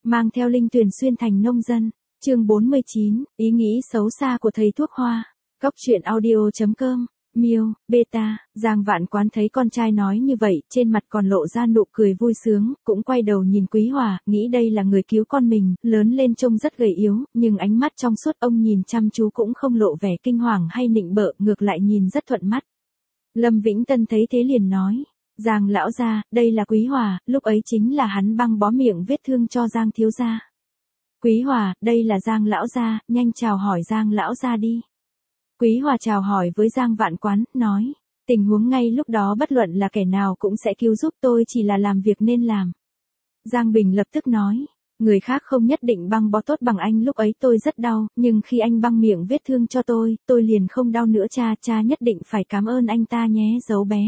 mang theo Linh Tuyền xuyên thành nông dân. Chương 49, ý nghĩ xấu xa của thầy thuốc Hoa. Góc truyện audio.com. Miêu, Beta, Giang Vạn Quán thấy con trai nói như vậy, trên mặt còn lộ ra nụ cười vui sướng, cũng quay đầu nhìn Quý Hòa, nghĩ đây là người cứu con mình, lớn lên trông rất gầy yếu, nhưng ánh mắt trong suốt ông nhìn chăm chú cũng không lộ vẻ kinh hoàng hay nịnh bợ, ngược lại nhìn rất thuận mắt. Lâm Vĩnh Tân thấy thế liền nói, Giang lão gia, đây là Quý Hòa, lúc ấy chính là hắn băng bó miệng vết thương cho Giang thiếu gia. Quý Hòa, đây là Giang lão gia, nhanh chào hỏi Giang lão gia đi. Quý Hòa chào hỏi với Giang Vạn Quán, nói, tình huống ngay lúc đó bất luận là kẻ nào cũng sẽ cứu giúp, tôi chỉ là làm việc nên làm. Giang Bình lập tức nói, người khác không nhất định băng bó tốt bằng anh, lúc ấy tôi rất đau, nhưng khi anh băng miệng vết thương cho tôi liền không đau nữa. Cha nhất định phải cảm ơn anh ta nhé. Dấu bé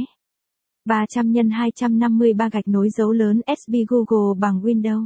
300 x 253 gạch nối dấu lớn SB Google bằng Windows.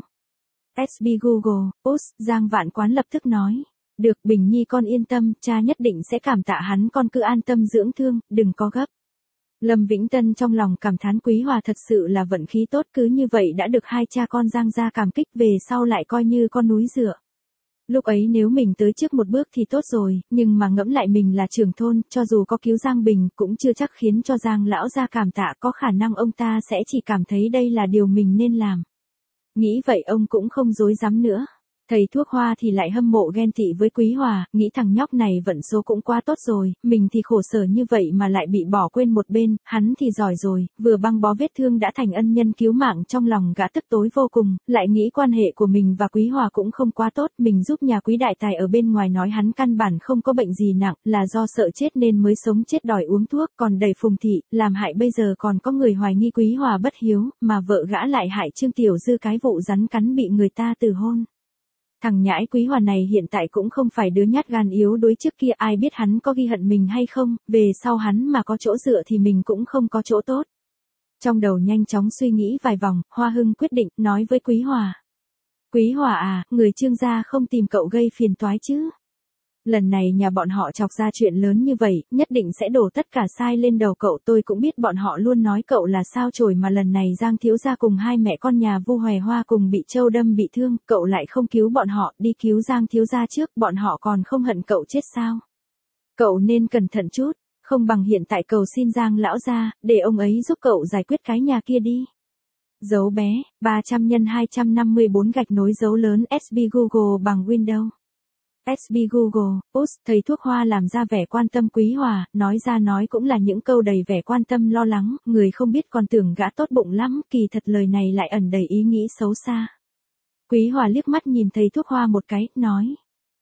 SB Google, Giang Vạn Quán lập tức nói. Được, Bình Nhi con yên tâm, cha nhất định sẽ cảm tạ hắn, con cứ an tâm dưỡng thương, đừng có gấp. Lâm Vĩnh Tân trong lòng cảm thán Quý Hòa thật sự là vận khí tốt, cứ như vậy đã được hai cha con Giang gia cảm kích, về sau lại coi như con núi dựa. Lúc ấy nếu mình tới trước một bước thì tốt rồi, nhưng mà ngẫm lại mình là trưởng thôn, cho dù có cứu Giang Bình cũng chưa chắc khiến cho Giang lão gia cảm tạ, có khả năng ông ta sẽ chỉ cảm thấy đây là điều mình nên làm. Nghĩ vậy ông cũng không dối dám nữa. Thầy thuốc Hoa thì lại hâm mộ ghen tị với Quý Hòa, nghĩ thằng nhóc này vận số cũng quá tốt rồi, mình thì khổ sở như vậy mà lại bị bỏ quên một bên, hắn thì giỏi rồi, vừa băng bó vết thương đã thành ân nhân cứu mạng, trong lòng gã tức tối vô cùng, lại nghĩ quan hệ của mình và Quý Hòa cũng không quá tốt, mình giúp nhà Quý đại tài ở bên ngoài nói hắn căn bản không có bệnh gì nặng, là do sợ chết nên mới sống chết đòi uống thuốc, còn đầy Phùng thị, làm hại bây giờ còn có người hoài nghi Quý Hòa bất hiếu, mà vợ gã lại hại Trương Tiểu Dư cái vụ rắn cắn bị người ta từ hôn. Thằng nhãi Quý Hòa này hiện tại cũng không phải đứa nhát gan yếu đuối trước kia, ai biết hắn có ghi hận mình hay không, về sau hắn mà có chỗ dựa thì mình cũng không có chỗ tốt. Trong đầu nhanh chóng suy nghĩ vài vòng, Hoa Hưng quyết định, nói với Quý Hòa. Quý Hòa à, người Trương gia không tìm cậu gây phiền toái chứ? Lần này nhà bọn họ chọc ra chuyện lớn như vậy, nhất định sẽ đổ tất cả sai lên đầu cậu, tôi cũng biết bọn họ luôn nói cậu là sao chổi, mà lần này Giang thiếu gia cùng hai mẹ con nhà Vu Hoài Hoa cùng bị Châu đâm bị thương, cậu lại không cứu bọn họ, đi cứu Giang thiếu gia trước, bọn họ còn không hận cậu chết sao? Cậu nên cẩn thận chút, không bằng hiện tại cầu xin Giang lão gia, để ông ấy giúp cậu giải quyết cái nhà kia đi. Dấu bé, 300 x 254 gạch nối dấu lớn SB Google bằng Windows. SB Google, thầy thuốc Hoa làm ra vẻ quan tâm Quý Hòa, nói ra nói cũng là những câu đầy vẻ quan tâm lo lắng, người không biết còn tưởng gã tốt bụng lắm, kỳ thật lời này lại ẩn đầy ý nghĩ xấu xa. Quý Hòa liếc mắt nhìn thầy thuốc Hoa một cái, nói.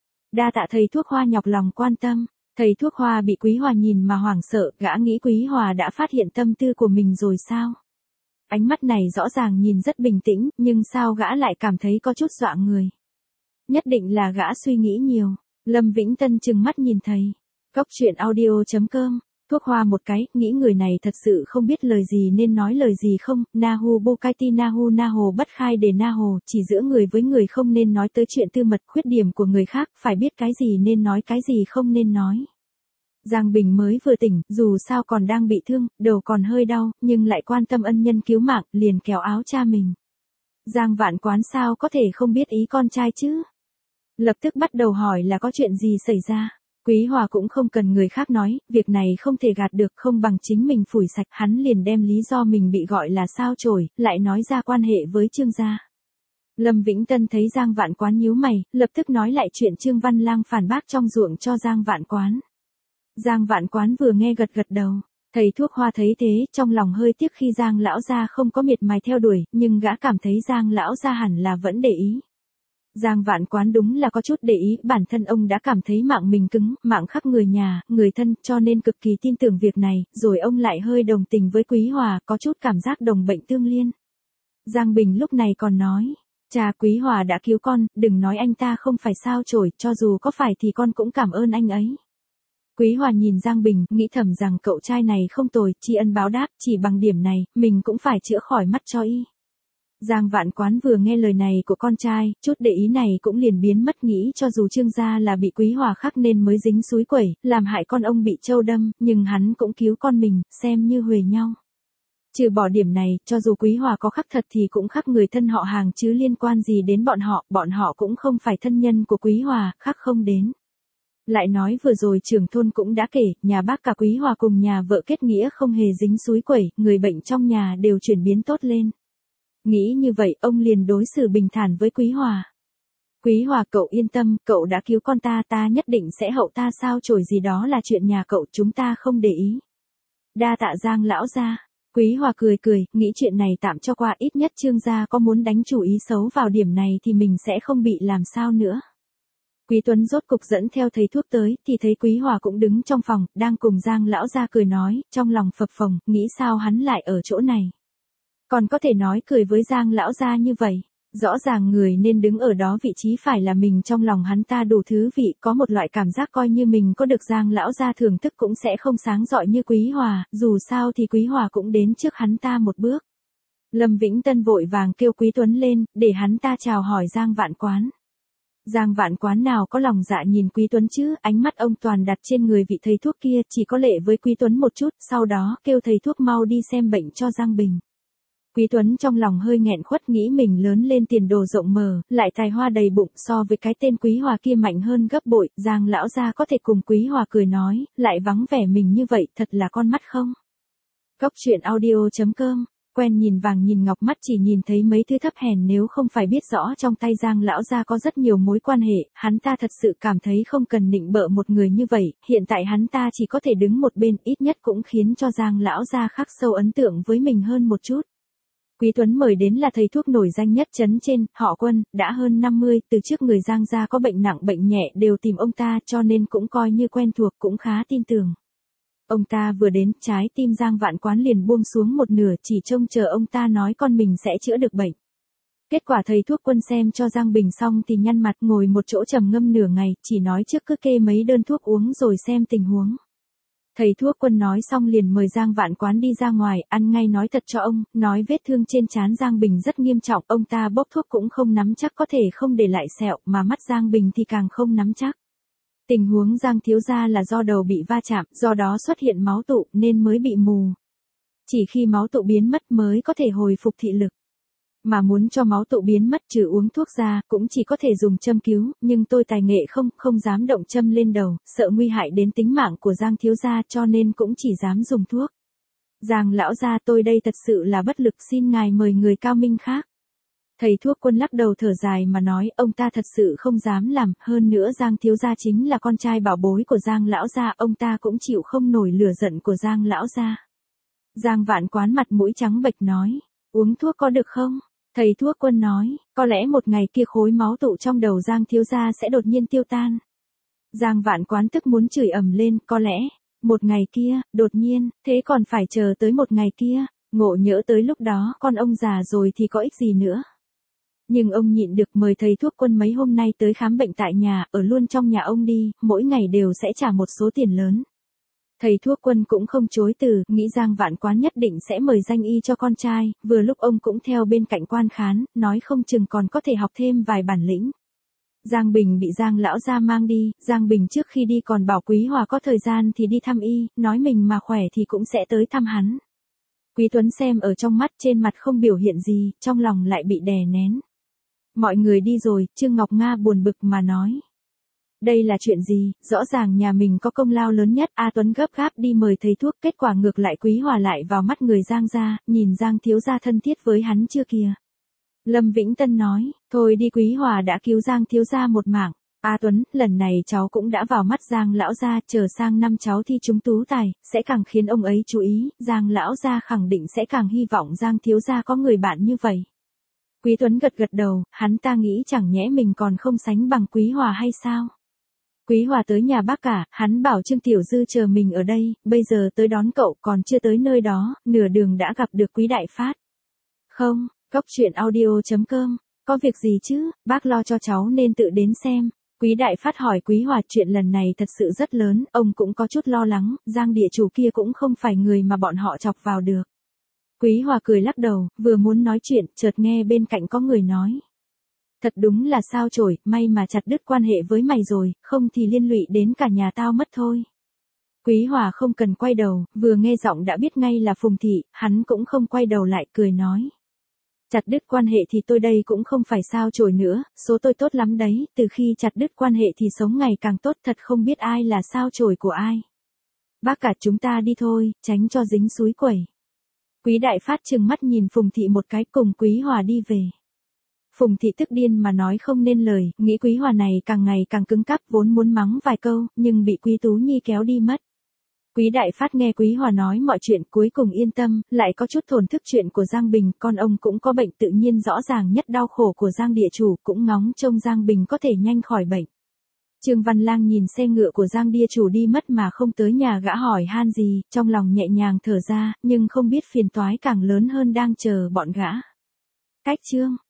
Đa tạ thầy thuốc Hoa nhọc lòng quan tâm. Thầy thuốc Hoa bị Quý Hòa nhìn mà hoảng sợ, gã nghĩ Quý Hòa đã phát hiện tâm tư của mình rồi sao? Ánh mắt này rõ ràng nhìn rất bình tĩnh, nhưng sao gã lại cảm thấy có chút dọa người? Nhất định là gã suy nghĩ nhiều. Lâm Vĩnh Tân trừng mắt nhìn thầy. Góc truyện audio.com. Thuốc Hoa một cái, nghĩ người này thật sự không biết lời gì nên nói lời gì không. Nahu Bokaiti Nahu Naho bất khai để Naho, chỉ giữa người với người không nên nói tới chuyện tư mật, khuyết điểm của người khác, phải biết cái gì nên nói, cái gì không nên nói. Giang Bình mới vừa tỉnh, dù sao còn đang bị thương, đầu còn hơi đau, nhưng lại quan tâm ân nhân cứu mạng, liền kéo áo cha mình. Giang Vạn Quán sao có thể không biết ý con trai chứ? Lập tức bắt đầu hỏi là có chuyện gì xảy ra. Quý Hòa cũng không cần người khác nói, việc này không thể gạt được, không bằng chính mình phủi sạch, hắn liền đem lý do mình bị gọi là sao chổi, lại nói ra quan hệ với Trương gia. Lâm Vĩnh Tân thấy Giang Vạn Quán nhíu mày, lập tức nói lại chuyện Trương Văn Lang phản bác trong ruộng cho Giang Vạn Quán. Giang Vạn Quán vừa nghe gật gật đầu. Thầy thuốc Hoa thấy thế, trong lòng hơi tiếc khi Giang lão gia không có miệt mài theo đuổi, nhưng gã cảm thấy Giang lão gia hẳn là vẫn để ý. Giang Vạn Quán đúng là có chút để ý, bản thân ông đã cảm thấy mạng mình cứng, mạng khắc người nhà, người thân, cho nên cực kỳ tin tưởng việc này, rồi ông lại hơi đồng tình với Quý Hòa, có chút cảm giác đồng bệnh tương liên. Giang Bình lúc này còn nói, cha Quý Hòa đã cứu con, đừng nói anh ta không phải sao chổi, cho dù có phải thì con cũng cảm ơn anh ấy. Quý Hòa nhìn Giang Bình, nghĩ thầm rằng cậu trai này không tồi, tri ân báo đáp, chỉ bằng điểm này, mình cũng phải chữa khỏi mắt cho y. Giang Vạn Quán vừa nghe lời này của con trai, chút để ý này cũng liền biến mất, nghĩ cho dù Trương gia là bị Quý Hòa khắc nên mới dính xúi quẩy, làm hại con ông bị Châu đâm, nhưng hắn cũng cứu con mình, xem như huề nhau. Trừ bỏ điểm này, cho dù Quý Hòa có khắc thật thì cũng khắc người thân họ hàng chứ liên quan gì đến bọn họ cũng không phải thân nhân của Quý Hòa, khắc không đến. Lại nói vừa rồi trưởng thôn cũng đã kể, nhà bác cả Quý Hòa cùng nhà vợ kết nghĩa không hề dính xúi quẩy, người bệnh trong nhà đều chuyển biến tốt lên. Nghĩ như vậy, ông liền đối xử bình thản với Quý Hòa. Quý Hòa, cậu yên tâm, cậu đã cứu con ta nhất định sẽ hậu ta sao chổi gì, đó là chuyện nhà cậu, chúng ta không để ý. Đa tạ Giang lão gia. Quý Hòa cười, nghĩ chuyện này tạm cho qua, ít nhất Trương gia có muốn đánh chủ ý xấu vào điểm này thì mình sẽ không bị làm sao nữa. Quý Tuấn rốt cục dẫn theo thầy thuốc tới, thì thấy Quý Hòa cũng đứng trong phòng, đang cùng Giang lão gia cười nói, trong lòng phập phồng, nghĩ sao hắn lại ở chỗ này. Còn có thể nói cười với Giang lão gia như vậy. Rõ ràng người nên đứng ở đó vị trí phải là mình, trong lòng hắn ta đủ thứ vị, có một loại cảm giác coi như mình có được Giang lão gia thưởng thức cũng sẽ không sáng rọi như Quý Hòa, dù sao thì Quý Hòa cũng đến trước hắn ta một bước. Lâm Vĩnh Tân vội vàng kêu Quý Tuấn lên, để hắn ta chào hỏi Giang Vạn Quán. Giang Vạn Quán nào có lòng dạ nhìn Quý Tuấn chứ, ánh mắt ông toàn đặt trên người vị thầy thuốc kia, chỉ có lệ với Quý Tuấn một chút, sau đó kêu thầy thuốc mau đi xem bệnh cho Giang Bình. Quý Tuấn trong lòng hơi nghẹn khuất, nghĩ mình lớn lên tiền đồ rộng mở, lại tài hoa đầy bụng, so với cái tên Quý Hòa kia mạnh hơn gấp bội, Giang lão gia có thể cùng Quý Hòa cười nói, lại vắng vẻ mình như vậy, thật là con mắt không. Góc truyện audio.com, quen nhìn vàng nhìn ngọc, mắt chỉ nhìn thấy mấy thứ thấp hèn, nếu không phải biết rõ trong tay Giang lão gia có rất nhiều mối quan hệ, hắn ta thật sự cảm thấy không cần nịnh bợ một người như vậy, hiện tại hắn ta chỉ có thể đứng một bên, ít nhất cũng khiến cho Giang lão gia khắc sâu ấn tượng với mình hơn một chút. Quý Tuấn mời đến là thầy thuốc nổi danh nhất trấn trên, họ Quân, đã hơn 50, từ trước người Giang gia có bệnh nặng bệnh nhẹ đều tìm ông ta, cho nên cũng coi như quen thuộc, cũng khá tin tưởng. Ông ta vừa đến, trái tim Giang Vạn Quán liền buông xuống một nửa, chỉ trông chờ ông ta nói con mình sẽ chữa được bệnh. Kết quả thầy thuốc Quân xem cho Giang Bình xong thì nhăn mặt ngồi một chỗ trầm ngâm nửa ngày, chỉ nói trước cứ kê mấy đơn thuốc uống rồi xem tình huống. Thầy thuốc Quân nói xong liền mời Giang Vạn Quán đi ra ngoài, ăn ngay nói thật cho ông, nói vết thương trên trán Giang Bình rất nghiêm trọng, ông ta bốc thuốc cũng không nắm chắc có thể không để lại sẹo, mà mắt Giang Bình thì càng không nắm chắc. Tình huống Giang thiếu gia là do đầu bị va chạm, do đó xuất hiện máu tụ nên mới bị mù. Chỉ khi máu tụ biến mất mới có thể hồi phục thị lực. Mà muốn cho máu tụ biến mất trừ uống thuốc ra, cũng chỉ có thể dùng châm cứu, nhưng tôi tài nghệ không dám động châm lên đầu, sợ nguy hại đến tính mạng của Giang thiếu gia, cho nên cũng chỉ dám dùng thuốc. Giang lão gia, tôi đây thật sự là bất lực, xin ngài mời người cao minh khác. Thầy thuốc Quân lắc đầu thở dài mà nói, ông ta thật sự không dám làm, hơn nữa Giang thiếu gia chính là con trai bảo bối của Giang lão gia, ông ta cũng chịu không nổi lửa giận của Giang lão gia. Giang Vạn Quán mặt mũi trắng bệch nói, uống thuốc có được không? Thầy thuốc Quân nói, có lẽ một ngày kia khối máu tụ trong đầu Giang thiếu gia sẽ đột nhiên tiêu tan. Giang Vạn Quán tức muốn chửi ầm lên, có lẽ, một ngày kia, đột nhiên, thế còn phải chờ tới một ngày kia, ngộ nhỡ tới lúc đó con ông già rồi thì có ích gì nữa. Nhưng ông nhịn được, mời thầy thuốc Quân mấy hôm nay tới khám bệnh tại nhà, ở luôn trong nhà ông đi, mỗi ngày đều sẽ trả một số tiền lớn. Thầy thuốc Quân cũng không chối từ, nghĩ Giang Vạn Quán nhất định sẽ mời danh y cho con trai, vừa lúc ông cũng theo bên cạnh quan khán, nói không chừng còn có thể học thêm vài bản lĩnh. Giang Bình bị Giang lão gia mang đi, Giang Bình trước khi đi còn bảo Quý Hòa có thời gian thì đi thăm y, nói mình mà khỏe thì cũng sẽ tới thăm hắn. Quý Tuấn xem ở trong mắt, trên mặt không biểu hiện gì, trong lòng lại bị đè nén. Mọi người đi rồi, Trương Ngọc Nga buồn bực mà nói. Đây là chuyện gì, rõ ràng nhà mình có công lao lớn nhất, A Tuấn gấp gáp đi mời thầy thuốc, kết quả ngược lại Quý Hòa lại vào mắt người Giang gia, nhìn Giang thiếu gia thân thiết với hắn chưa kìa. Lâm Vĩnh Tân nói, thôi đi, Quý Hòa đã cứu Giang thiếu gia một mạng. A Tuấn, lần này cháu cũng đã vào mắt Giang lão gia, chờ sang năm cháu thi trúng tú tài, sẽ càng khiến ông ấy chú ý, Giang lão gia khẳng định sẽ càng hy vọng Giang thiếu gia có người bạn như vậy. Quý Tuấn gật gật đầu, hắn ta nghĩ chẳng nhẽ mình còn không sánh bằng Quý Hòa hay sao? Quý Hòa tới nhà bác cả, hắn bảo Trương Tiểu Dư chờ mình ở đây, bây giờ tới đón cậu, còn chưa tới nơi đó, nửa đường đã gặp được Quý Đại Phát. Không, Góc truyện audio.com, có việc gì chứ, bác lo cho cháu nên tự đến xem. Quý Đại Phát hỏi Quý Hòa, chuyện lần này thật sự rất lớn, ông cũng có chút lo lắng, Giang địa chủ kia cũng không phải người mà bọn họ chọc vào được. Quý Hòa cười lắc đầu, vừa muốn nói chuyện, chợt nghe bên cạnh có người nói. Thật đúng là sao chổi, may mà chặt đứt quan hệ với mày rồi, không thì liên lụy đến cả nhà tao mất thôi. Quý Hòa không cần quay đầu, vừa nghe giọng đã biết ngay là Phùng Thị, hắn cũng không quay đầu lại cười nói. Chặt đứt quan hệ thì tôi đây cũng không phải sao chổi nữa, số tôi tốt lắm đấy, từ khi chặt đứt quan hệ thì sống ngày càng tốt, thật không biết ai là sao chổi của ai. Bác cả chúng ta đi thôi, tránh cho dính suối quẩy. Quý Đại Phát trừng mắt nhìn Phùng Thị một cái, cùng Quý Hòa đi về. Phùng Thị tức điên mà nói không nên lời, nghĩ Quý Hòa này càng ngày càng cứng cáp, vốn muốn mắng vài câu, nhưng bị Quý Tú Nhi kéo đi mất. Quý Đại Phát nghe Quý Hòa nói mọi chuyện cuối cùng yên tâm, lại có chút thổn thức chuyện của Giang Bình, con ông cũng có bệnh, tự nhiên rõ ràng nhất đau khổ của Giang địa chủ, cũng ngóng trông Giang Bình có thể nhanh khỏi bệnh. Trương Văn Lang nhìn xe ngựa của Giang địa chủ đi mất mà không tới nhà gã hỏi han gì, trong lòng nhẹ nhàng thở ra, nhưng không biết phiền toái càng lớn hơn đang chờ bọn gã. Cách chương